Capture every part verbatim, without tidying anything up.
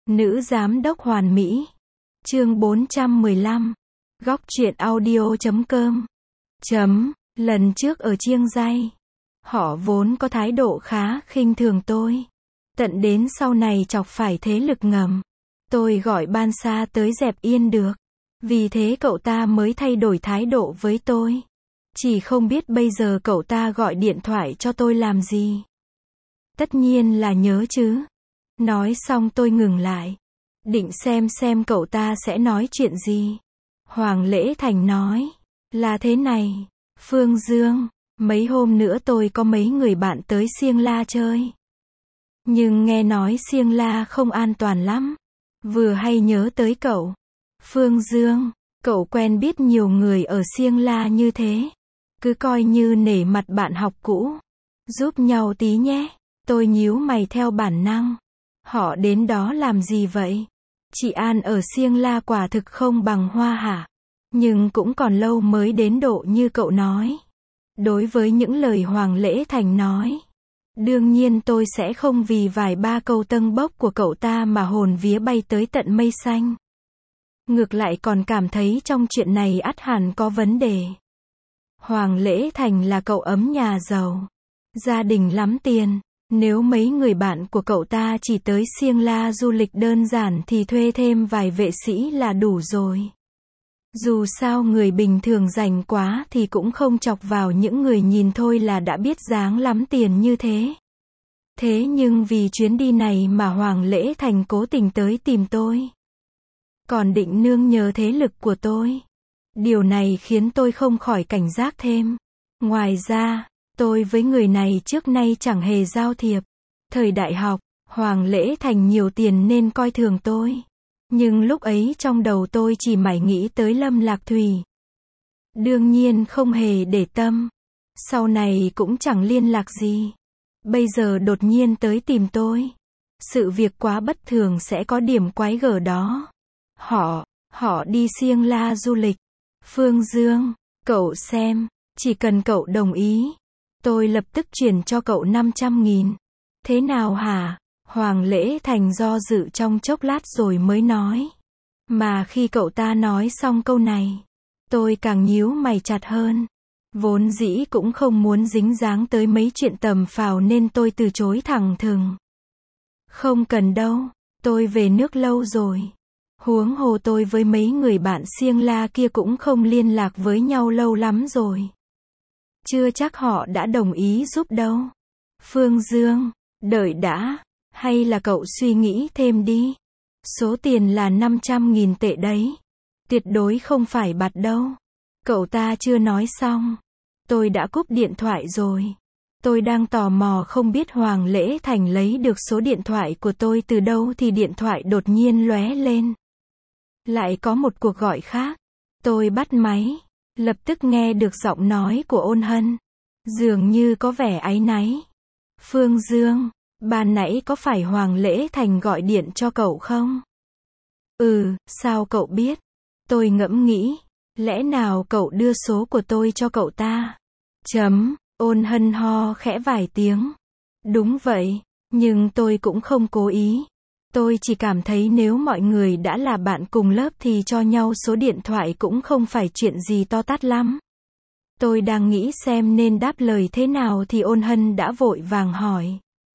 Nữ giám đốc hoàn mỹ. Chương bốn trăm mười lăm. Góc truyện audio chấm com. Chấm, lần trước ở Chiêng Ray, họ vốn có thái độ khá khinh thường tôi. Tận đến sau này chọc phải thế lực ngầm, tôi gọi Ban Sa tới dẹp yên được. Vì thế cậu ta mới thay đổi thái độ với tôi. Chỉ không biết bây giờ cậu ta gọi điện thoại cho tôi làm gì. Tất nhiên là nhớ chứ. Nói xong tôi ngừng lại, định xem xem cậu ta sẽ nói chuyện gì. Hoàng Lễ Thành nói, là thế này, Phương Dương, mấy hôm nữa tôi có mấy người bạn tới Siêng La chơi. Nhưng nghe nói Siêng La không an toàn lắm. Vừa hay nhớ tới cậu. Phương Dương, cậu quen biết nhiều người ở Siêng La như thế. Cứ coi như nể mặt bạn học cũ. Giúp nhau tí nhé. Tôi nhíu mày theo bản năng. Họ đến đó làm gì vậy? Chị An ở Siêng La quả thực không bằng Hoa hả? Nhưng cũng còn lâu mới đến độ như cậu nói. Đối với những lời Hoàng Lễ Thành nói, đương nhiên tôi sẽ không vì vài ba câu tâng bốc của cậu ta mà hồn vía bay tới tận mây xanh. Ngược lại còn cảm thấy trong chuyện này ắt hẳn có vấn đề. Hoàng Lễ Thành là cậu ấm nhà giàu, gia đình lắm tiền. Nếu mấy người bạn của cậu ta chỉ tới Siêng La du lịch đơn giản thì thuê thêm vài vệ sĩ là đủ rồi. Dù sao người bình thường rảnh quá thì cũng không chọc vào những người nhìn thôi là đã biết dáng lắm tiền như thế. Thế nhưng vì chuyến đi này mà Hoàng Lễ Thành cố tình tới tìm tôi. Còn định nương nhờ thế lực của tôi. Điều này khiến tôi không khỏi cảnh giác thêm. Ngoài ra, tôi với người này trước nay chẳng hề giao thiệp. Thời đại học, Hoàng Lễ Thành nhiều tiền nên coi thường tôi. Nhưng lúc ấy trong đầu tôi chỉ mải nghĩ tới Lâm Lạc Thùy. Đương nhiên không hề để tâm. Sau này cũng chẳng liên lạc gì. Bây giờ đột nhiên tới tìm tôi. Sự việc quá bất thường sẽ có điểm quái gở đó. Họ, họ đi Siêng La du lịch. Phương Dương, cậu xem, chỉ cần cậu đồng ý, tôi lập tức chuyển cho cậu năm trăm nghìn. Thế nào hả? Hoàng Lễ Thành do dự trong chốc lát rồi mới nói. Mà khi cậu ta nói xong câu này, tôi càng nhíu mày chặt hơn. Vốn dĩ cũng không muốn dính dáng tới mấy chuyện tầm phào nên tôi từ chối thẳng thừng. Không cần đâu, tôi về nước lâu rồi. Huống hồ tôi với mấy người bạn Siêng La kia cũng không liên lạc với nhau lâu lắm rồi. Chưa chắc họ đã đồng ý giúp đâu. Phương Dương, đợi đã, hay là cậu suy nghĩ thêm đi. Số tiền là năm trăm nghìn tệ đấy. Tuyệt đối không phải bạt đâu. Cậu ta chưa nói xong. Tôi đã cúp điện thoại rồi. Tôi đang tò mò không biết Hoàng Lễ Thành lấy được số điện thoại của tôi từ đâu thì điện thoại đột nhiên lóe lên. Lại có một cuộc gọi khác. Tôi bắt máy. Lập tức nghe được giọng nói của Ôn Hân. Dường như có vẻ áy náy. Phương Dương, ban nãy có phải Hoàng Lễ Thành gọi điện cho cậu không? Ừ, sao cậu biết? Tôi ngẫm nghĩ. Lẽ nào cậu đưa số của tôi cho cậu ta? Chấm, Ôn Hân ho khẽ vài tiếng. Đúng vậy, nhưng tôi cũng không cố ý. Tôi chỉ cảm thấy nếu mọi người đã là bạn cùng lớp thì cho nhau số điện thoại cũng không phải chuyện gì to tát lắm. Tôi đang nghĩ xem nên đáp lời thế nào thì Ôn Hân đã vội vàng hỏi.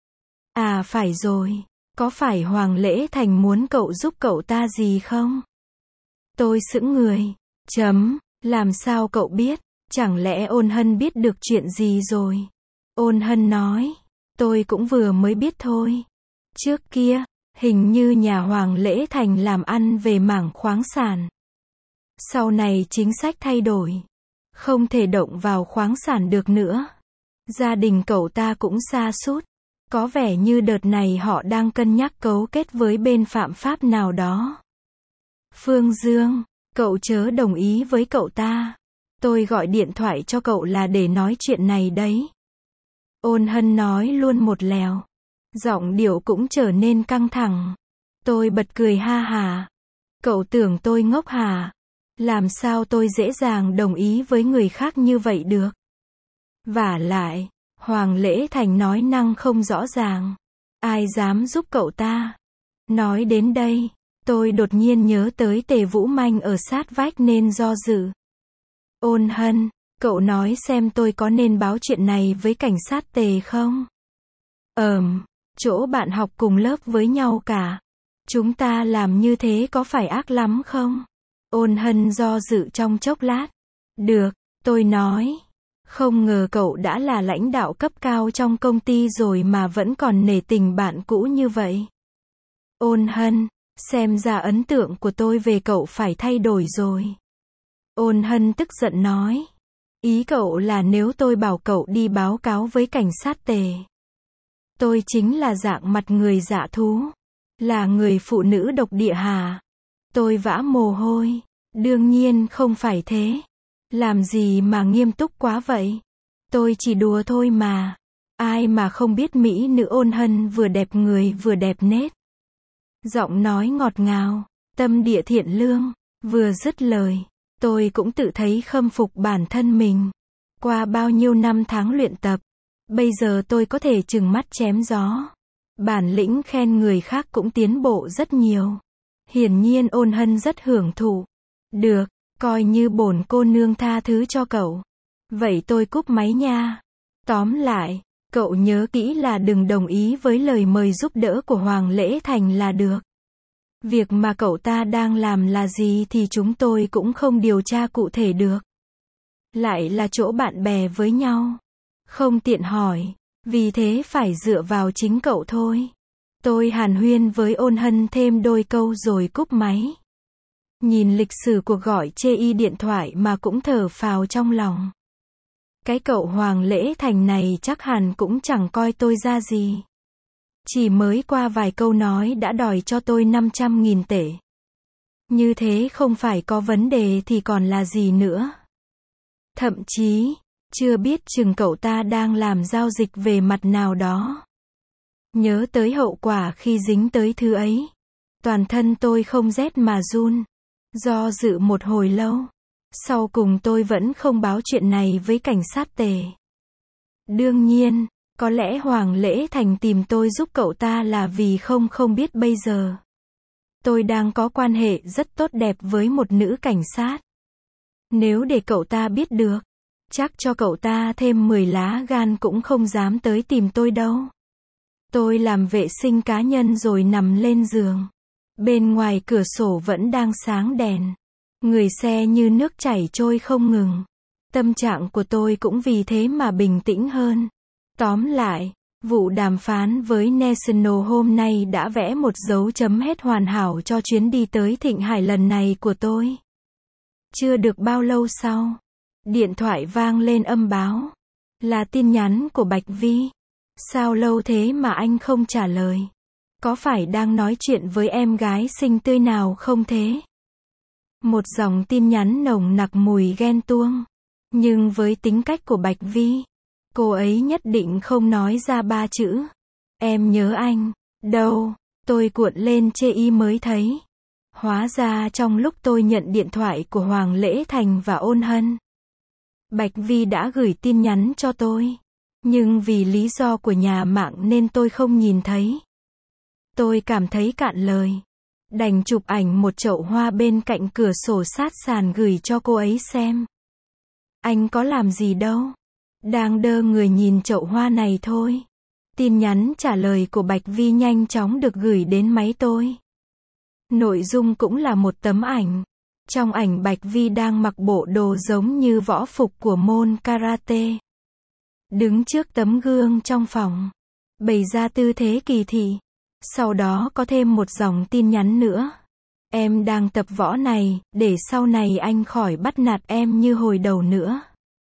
À phải rồi, có phải Hoàng Lễ Thành muốn cậu giúp cậu ta gì không? Tôi sững người. Chấm, làm sao cậu biết? Chẳng lẽ Ôn Hân biết được chuyện gì rồi? Ôn Hân nói, tôi cũng vừa mới biết thôi. Trước kia, hình như nhà Hoàng Lễ Thành làm ăn về mảng khoáng sản. Sau này chính sách thay đổi. Không thể động vào khoáng sản được nữa. Gia đình cậu ta cũng sa sút. Có vẻ như đợt này họ đang cân nhắc cấu kết với bên phạm pháp nào đó. Phương Dương, cậu chớ đồng ý với cậu ta. Tôi gọi điện thoại cho cậu là để nói chuyện này đấy. Ôn Hân nói luôn một lèo. Giọng điệu cũng trở nên căng thẳng. Tôi bật cười ha hà. Cậu tưởng tôi ngốc hả? Làm sao tôi dễ dàng đồng ý với người khác như vậy được? Vả lại, Hoàng Lễ Thành nói năng không rõ ràng. Ai dám giúp cậu ta? Nói đến đây, tôi đột nhiên nhớ tới Tề Vũ Manh ở sát vách nên do dự. Ôn Hân, cậu nói xem tôi có nên báo chuyện này với cảnh sát Tề không? Ờm, chỗ bạn học cùng lớp với nhau cả. Chúng ta làm như thế có phải ác lắm không? Ôn Hân do dự trong chốc lát. Được, tôi nói. Không ngờ cậu đã là lãnh đạo cấp cao trong công ty rồi mà vẫn còn nể tình bạn cũ như vậy. Ôn Hân, xem ra ấn tượng của tôi về cậu phải thay đổi rồi. Ôn Hân tức giận nói. Ý cậu là nếu tôi bảo cậu đi báo cáo với cảnh sát Tề. Tôi chính là dạng mặt người dạ thú. Là người phụ nữ độc địa hà. Tôi vã mồ hôi. Đương nhiên không phải thế. Làm gì mà nghiêm túc quá vậy? Tôi chỉ đùa thôi mà. Ai mà không biết mỹ nữ Ôn Hân vừa đẹp người vừa đẹp nết. Giọng nói ngọt ngào, tâm địa thiện lương. Vừa dứt lời, tôi cũng tự thấy khâm phục bản thân mình. Qua bao nhiêu năm tháng luyện tập, bây giờ tôi có thể trừng mắt chém gió. Bản lĩnh khen người khác cũng tiến bộ rất nhiều. Hiển nhiên Ôn Hân rất hưởng thụ. Được, coi như bổn cô nương tha thứ cho cậu. Vậy tôi cúp máy nha. Tóm lại, cậu nhớ kỹ là đừng đồng ý với lời mời giúp đỡ của Hoàng Lễ Thành là được. Việc mà cậu ta đang làm là gì thì chúng tôi cũng không điều tra cụ thể được. Lại là chỗ bạn bè với nhau. Không tiện hỏi, vì thế phải dựa vào chính cậu thôi. Tôi hàn huyên với Ôn Hân thêm đôi câu rồi cúp máy. Nhìn lịch sử cuộc gọi chê y điện thoại mà cũng thở phào trong lòng. Cái cậu Hoàng Lễ Thành này chắc hẳn cũng chẳng coi tôi ra gì. Chỉ mới qua vài câu nói đã đòi cho tôi năm trăm nghìn tệ. Như thế không phải có vấn đề thì còn là gì nữa. Thậm chí, chưa biết chừng cậu ta đang làm giao dịch về mặt nào đó. Nhớ tới hậu quả khi dính tới thứ ấy. Toàn thân tôi không rét mà run. Do dự một hồi lâu. Sau cùng tôi vẫn không báo chuyện này với cảnh sát Tề. Đương nhiên, có lẽ Hoàng Lễ Thành tìm tôi giúp cậu ta là vì không không biết bây giờ. Tôi đang có quan hệ rất tốt đẹp với một nữ cảnh sát. Nếu để cậu ta biết được, chắc cho cậu ta thêm mười lá gan cũng không dám tới tìm tôi đâu. Tôi làm vệ sinh cá nhân rồi nằm lên giường. Bên ngoài cửa sổ vẫn đang sáng đèn. Người xe như nước chảy trôi không ngừng. Tâm trạng của tôi cũng vì thế mà bình tĩnh hơn. Tóm lại, vụ đàm phán với National hôm nay đã vẽ một dấu chấm hết hoàn hảo cho chuyến đi tới Thịnh Hải lần này của tôi. Chưa được bao lâu sau, điện thoại vang lên âm báo. Là tin nhắn của Bạch Vi. Sao lâu thế mà anh không trả lời? Có phải đang nói chuyện với em gái xinh tươi nào không thế? Một dòng tin nhắn nồng nặc mùi ghen tuông. Nhưng với tính cách của Bạch Vi, cô ấy nhất định không nói ra ba chữ. Em nhớ anh. Đâu, tôi cuộn lên chê y mới thấy. Hóa ra trong lúc tôi nhận điện thoại của Hoàng Lễ Thành và Ôn Hân, Bạch Vi đã gửi tin nhắn cho tôi. Nhưng vì lý do của nhà mạng nên tôi không nhìn thấy. Tôi cảm thấy cạn lời. Đành chụp ảnh một chậu hoa bên cạnh cửa sổ sát sàn gửi cho cô ấy xem. Anh có làm gì đâu. Đang đơ người nhìn chậu hoa này thôi. Tin nhắn trả lời của Bạch Vi nhanh chóng được gửi đến máy tôi. Nội dung cũng là một tấm ảnh. Trong ảnh Bạch Vi đang mặc bộ đồ giống như võ phục của môn karate. Đứng trước tấm gương trong phòng. Bày ra tư thế kỳ thị. Sau đó có thêm một dòng tin nhắn nữa. Em đang tập võ này, để sau này anh khỏi bắt nạt em như hồi đầu nữa.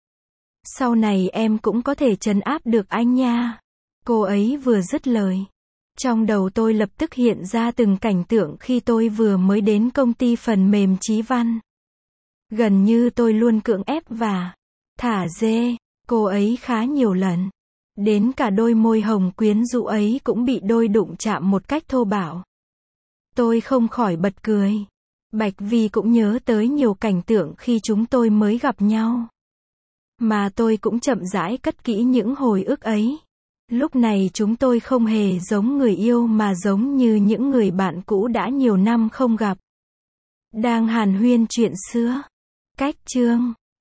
Sau này em cũng có thể trấn áp được anh nha. Cô ấy vừa dứt lời. Trong đầu tôi lập tức hiện ra từng cảnh tượng khi tôi vừa mới đến công ty phần mềm Chí Văn. Gần như tôi luôn cưỡng ép và thả dê cô ấy khá nhiều lần. Đến cả đôi môi hồng quyến rũ ấy cũng bị đôi đụng chạm một cách thô bạo. Tôi không khỏi bật cười. Bạch Vi cũng nhớ tới nhiều cảnh tượng khi chúng tôi mới gặp nhau. Mà tôi cũng chậm rãi cất kỹ những hồi ức ấy. Lúc này chúng tôi không hề giống người yêu mà giống như những người bạn cũ đã nhiều năm không gặp. Đang hàn huyên chuyện xưa. Cách chương